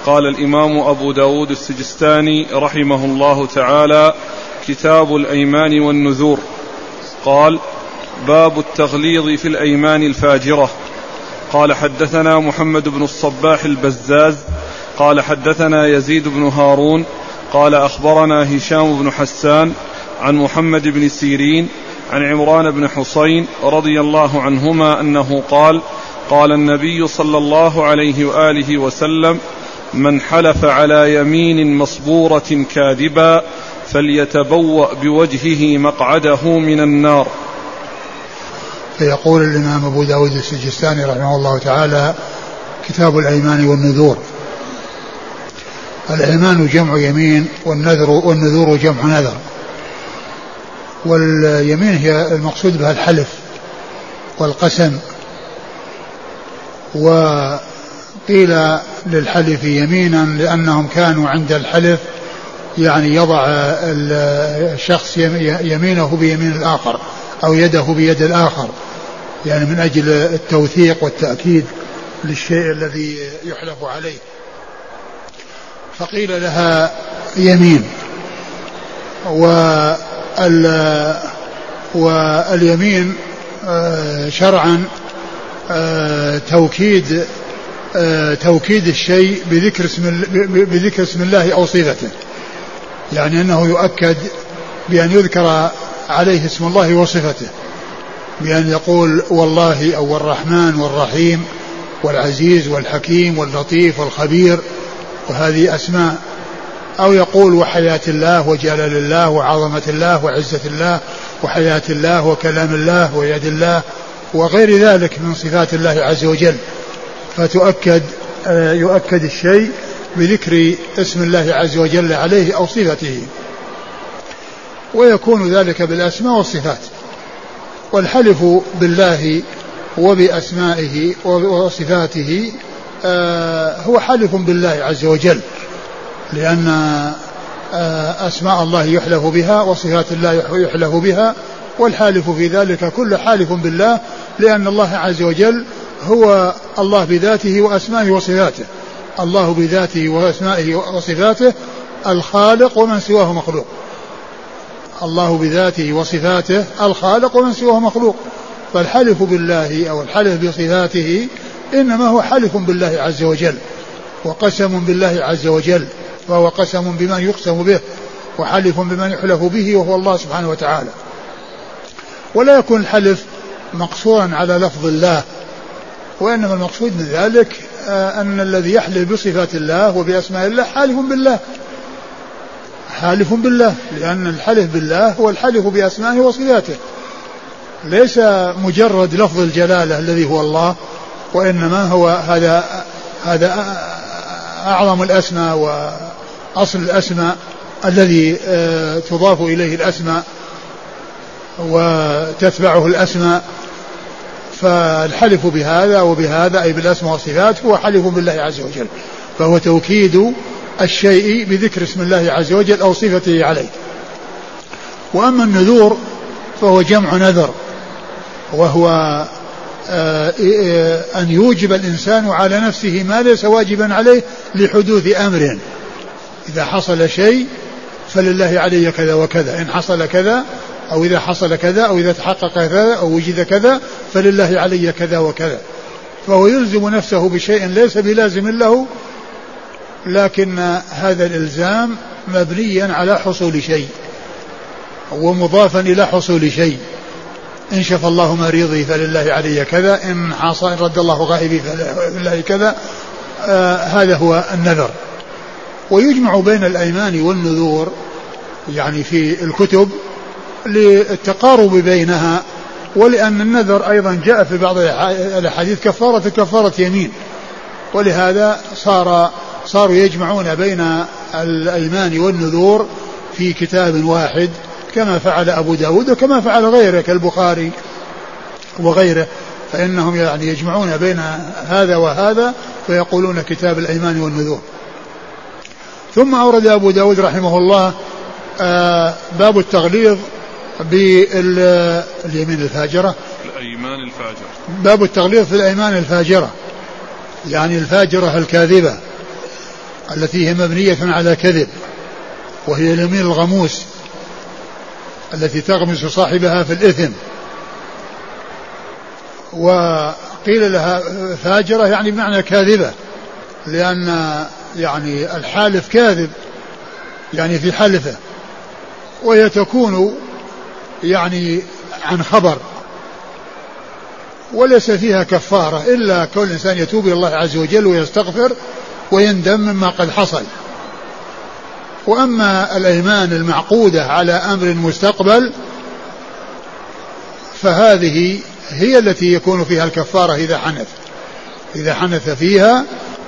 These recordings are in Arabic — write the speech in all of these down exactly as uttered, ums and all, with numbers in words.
قال الإمام أبو داود السجستاني رحمه الله تعالى: كتاب الأيمان والنذور. قال: باب التغليظ في الأيمان الفاجرة. قال: حدثنا محمد بن الصباح البزاز قال حدثنا يزيد بن هارون قال أخبرنا هشام بن حسان عن محمد بن سيرين عن عمران بن حسين رضي الله عنهما أنه قال: قال النبي صلى الله عليه وآله وسلم: من حلف على يمين مصبورة كاذبا فليتبوأ بوجهه مقعده من النار. فيقول الإمام أبو داود السجستاني رحمه الله تعالى: كتاب الأيمان والنذور. الأيمان جمع يمين، والنذر والنذور جمع نذر. واليمين هي المقصود بها الحلف والقسم. وقيل للحلف يمينا لأنهم كانوا عند الحلف يعني يضع الشخص يمينه بيمين الآخر أو يده بيد الآخر، يعني من أجل التوثيق والتأكيد للشيء الذي يحلف عليه، فقيل لها يمين. واليمين شرعا توكيد توكيد الشيء بذكر اسم بذكر اسم الله أو صفته، يعني أنه يؤكد بأن يذكر عليه اسم الله وصفته، بأن يقول والله أو الرحمن والرحيم والعزيز والحكيم واللطيف والخبير، وهذه أسماء. أو يقول وحياة الله وجلال الله وعظمة الله وعزة الله وحياة الله وكلام الله ويد الله وغير ذلك من صفات الله عز وجل، فتؤكد يؤكد الشيء بذكر اسم الله عز وجل عليه أو صفته، ويكون ذلك بالأسماء والصفات. والحلف بالله وبأسمائه وصفاته هو حلف بالله عز وجل، لأن أسماء الله يحلف بها وصفات الله يحلف بها، والحالف في ذلك كل حالف بالله، لأن الله عز وجل هو الله بذاته وأسمائه وصفاته، الله بذاته وأسمائه وصفاته الخالق ومن سواه مخلوق، الله بذاته وصفاته الخالق ومن سواه مخلوق. فالحلف بالله أو الحلف بصفاته إنما هو حلف بالله عز وجل وقسم بالله عز وجل، فهو قسم بمن يقسم به وحلف بمن يحلف به وهو الله سبحانه وتعالى. ولا يكون الحلف مقصورا على لفظ الله، وإنما المقصود من ذلك أن الذي يحلف بصفات الله وبأسماء الله حالف بالله، حالف بالله، لأن الحلف بالله هو الحلف بأسمائه وصفاته، ليس مجرد لفظ الجلالة الذي هو الله، وإنما هو هذا هذا أعظم الأسماء وأصل الأسماء الذي تضاف إليه الأسماء وتتبعه الأسماء. فالحلف بهذا وبهذا أي بالأسماء والصفات هو حلف بالله عز وجل، فهو توكيد الشيء بذكر اسم الله عز وجل أو صفته عليه. وأما النذور فهو جمع نذر، وهو أن يوجب الإنسان على نفسه ما ليس واجبا عليه لحدوث أمر، إذا حصل شيء فلله علي كذا وكذا، إن حصل كذا أو إذا حصل كذا أو إذا تحقق كذا أو وجد كذا فلله علي كذا وكذا، فهو يلزم نفسه بشيء ليس بلازم له، لكن هذا الإلزام مبنيا على حصول شيء ومضافا إلى حصول شيء. إن شفى الله مريضي فلله علي كذا، إن حصل رد الله غائبي فلله كذا. آه هذا هو النذر. ويجمع بين الأيمان والنذور يعني في الكتب للتقارب بينها، ولأن النذر أيضا جاء في بعض الحديث كفارة كفارة يمين، ولهذا صار صاروا يجمعون بين الأيمان والنذور في كتاب واحد كما فعل أبو داود وكما فعل غيره كالبخاري وغيره، فإنهم يعني يجمعون بين هذا وهذا فيقولون كتاب الأيمان والنذور. ثم أورد أبو داود رحمه الله آه باب التغليظ باليمين الفاجرة، الأيمان الفاجرة، باب التغليظ في الأيمان الفاجرة، يعني الفاجرة الكاذبة. التي هي مبنية على كذب، وهي اليمين الغموس التي تغمس صاحبها في الإثم. وقيل لها فاجرة يعني بمعنى كاذبة، لأن يعني الحالف كاذب يعني في حلفه، وهي تكون يعني عن خبر وليس فيها كفارة إلا كل إنسان يتوب إلى الله عز وجل ويستغفر ويندم مما قد حصل. وأما الأيمان المعقودة على أمر مستقبل فهذه هي التي يكون فيها الكفارة إذا حنث إذا حنث فيها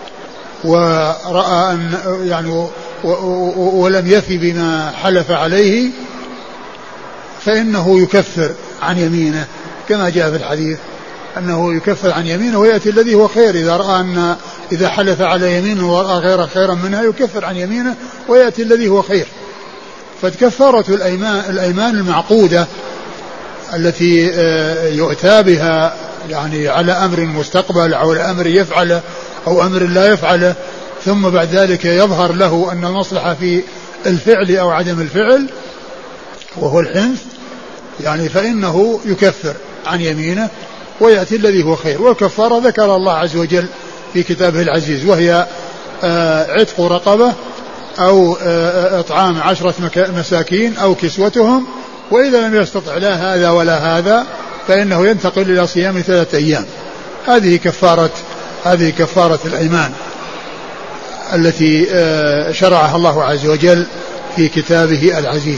ورأى أن يعني ولم يفي بما حلف عليه فإنه يكفر عن يمينه، كما جاء في الحديث أنه يكفر عن يمينه ويأتي الذي هو خير. إذا رأى أن إذا حلف على يمينه ورأى غير خيرا منها يكفر عن يمينه ويأتي الذي هو خير. فكفارة الأيمان, الأيمان المعقودة التي يؤتى بها يعني على أمر مستقبل أو الأمر يفعله أو أمر لا يفعله، ثم بعد ذلك يظهر له أن المصلحة في الفعل أو عدم الفعل وهو الحنث، يعني فإنه يكفر عن يمينه ويأتي الذي هو خير. والكفارة ذكر الله عز وجل في كتابه العزيز، وهي عتق رقبة أو إطعام عشرة مساكين أو كسوتهم، وإذا لم يستطع لا هذا ولا هذا فإنه ينتقل إلى صيام ثلاثة أيام. هذه كفارة هذه كفارة الأيمان التي شرعها الله عز وجل في كتابه العزيز.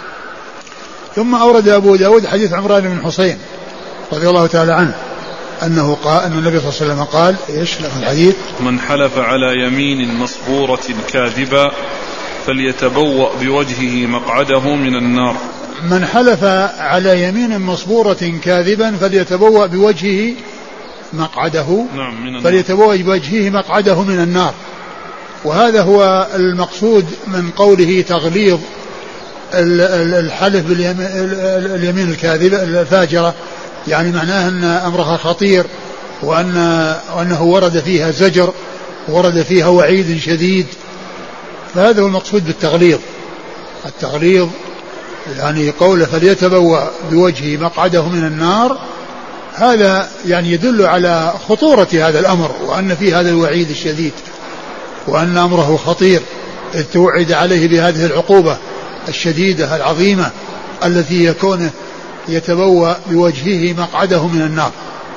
ثم أورد أبو داود حديث عمران بن حسين رضي الله تعالى عنه أنه قال أن النبي صلى الله عليه وسلم قال إيش الحديث؟ من حلف على يمين مصبورة كاذبة فليتبوأ بوجهه مقعده من النار. من حلف على يمين مصبورة كاذبا فليتبوأ بوجهه مقعده نعم من النار. فليتبوأ بوجهه مقعده من النار. وهذا هو المقصود من قوله تغليظ الحلف باليمين الكاذبة الفاجرة، يعني معناه أن أمرها خطير وأن وأنه ورد فيها زجر ورد فيها وعيد شديد. فهذا هو المقصود بالتغليظ. التغليظ يعني قوله فليتبوأ بوجهه مقعده من النار، هذا يعني يدل على خطورة هذا الأمر وأن فيه هذا الوعيد الشديد وأن أمره خطير، إذ توعد عليه بهذه العقوبة الشديدة العظيمة التي يكون يتبوأ بوجهه مقعده من النار.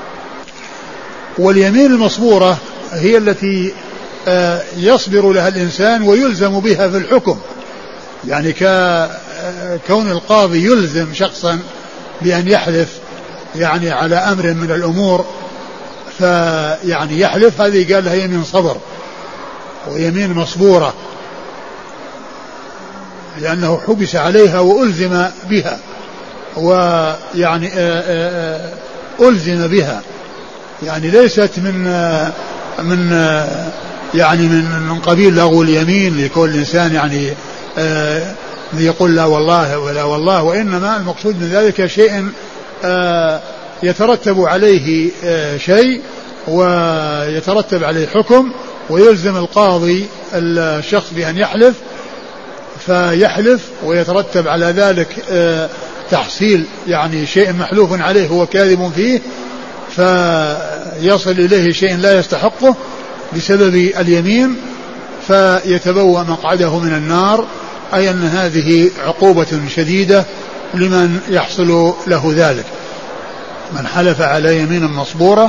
واليمين المصبورة هي التي يصبر لها الإنسان ويلزم بها في الحكم، يعني كون القاضي يلزم شخصا بأن يحلف يعني على أمر من الأمور، فيعني يحلف، هذه قال لها يمين صبر ويمين مصبورة لأنه حبس عليها وألزم بها، ويعني ألزم بها، يعني ليست من من يعني من من قبيل لغو اليمين لكل إنسان يعني يقول لا والله ولا والله، وإنما المقصود من ذلك شيء يترتب عليه شيء ويترتب عليه حكم، ويلزم القاضي الشخص بأن يحلف، فيحلف ويترتب على ذلك تحصيل يعني شيء محلوف عليه هو كاذب فيه، فيصل إليه شيء لا يستحقه بسبب اليمين فيتبوأ مقعده من النار، أي أن هذه عقوبة شديدة لمن يحصل له ذلك. من حلف على يمين مصبورة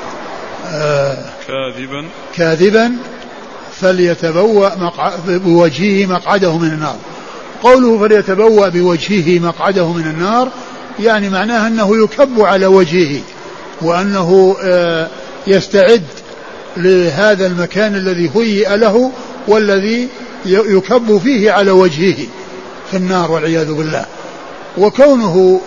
كاذبا كاذبا فليتبوأ بوجهه مقعده من النار. قوله فليتبوأ بوجهه مقعده من النار يعني معناه أنه يكب على وجهه، وأنه يستعد لهذا المكان الذي هيئ له والذي يكب فيه على وجهه في النار والعياذ بالله. وكونه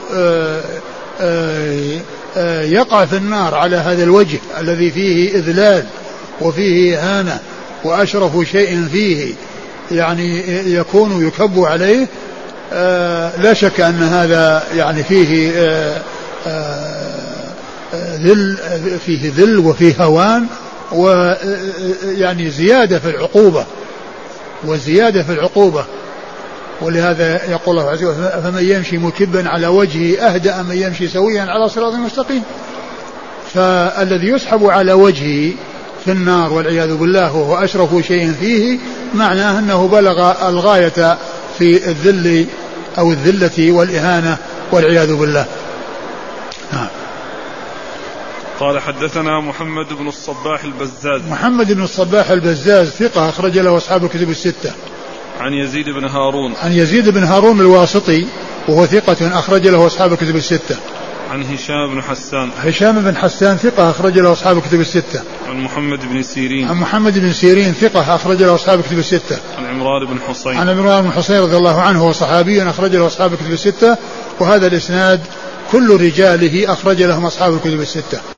يقع في النار على هذا الوجه الذي فيه إذلال وفيه إهانة وأشرف شيء فيه يعني يكون يكب عليه، لا شك أن هذا يعني فيه ذل فيه ذل وفيه هوان ويعني زيادة في العقوبة والزيادة في العقوبة. ولهذا يقول الله عز وجل فمن يمشي مكبا على وجهه أهدأ من يمشي سويا على صراط مستقيم. فالذي يسحب على وجهه في النار والعياذ بالله وهو أشرف شيء فيه معناه أنه بلغ الغاية في الذل أو الذلة والإهانة والعياذ بالله. آه. قال حدثنا محمد بن الصباح البزاز. محمد بن الصباح البزاز ثقة أخرج له أصحاب الكتب الستة. عن يزيد بن هارون. عن يزيد بن هارون الواسطي وهو ثقة أخرج له أصحاب الكتب الستة. عن هشام بن حسان. هشام بن حسان ثقة أخرج له أصحاب الكتب الستة. عن محمد بن سيرين. عن محمد بن سيرين ثقة أخرج له أصحاب الكتب الستة. عن عمران بن حصين. عن عمران بن حصين رضي الله عنه وصحابي أخرج له أصحاب الكتب الستة. وهذا الإسناد كل رجاله أخرج لهم أصحاب الكتب الستة.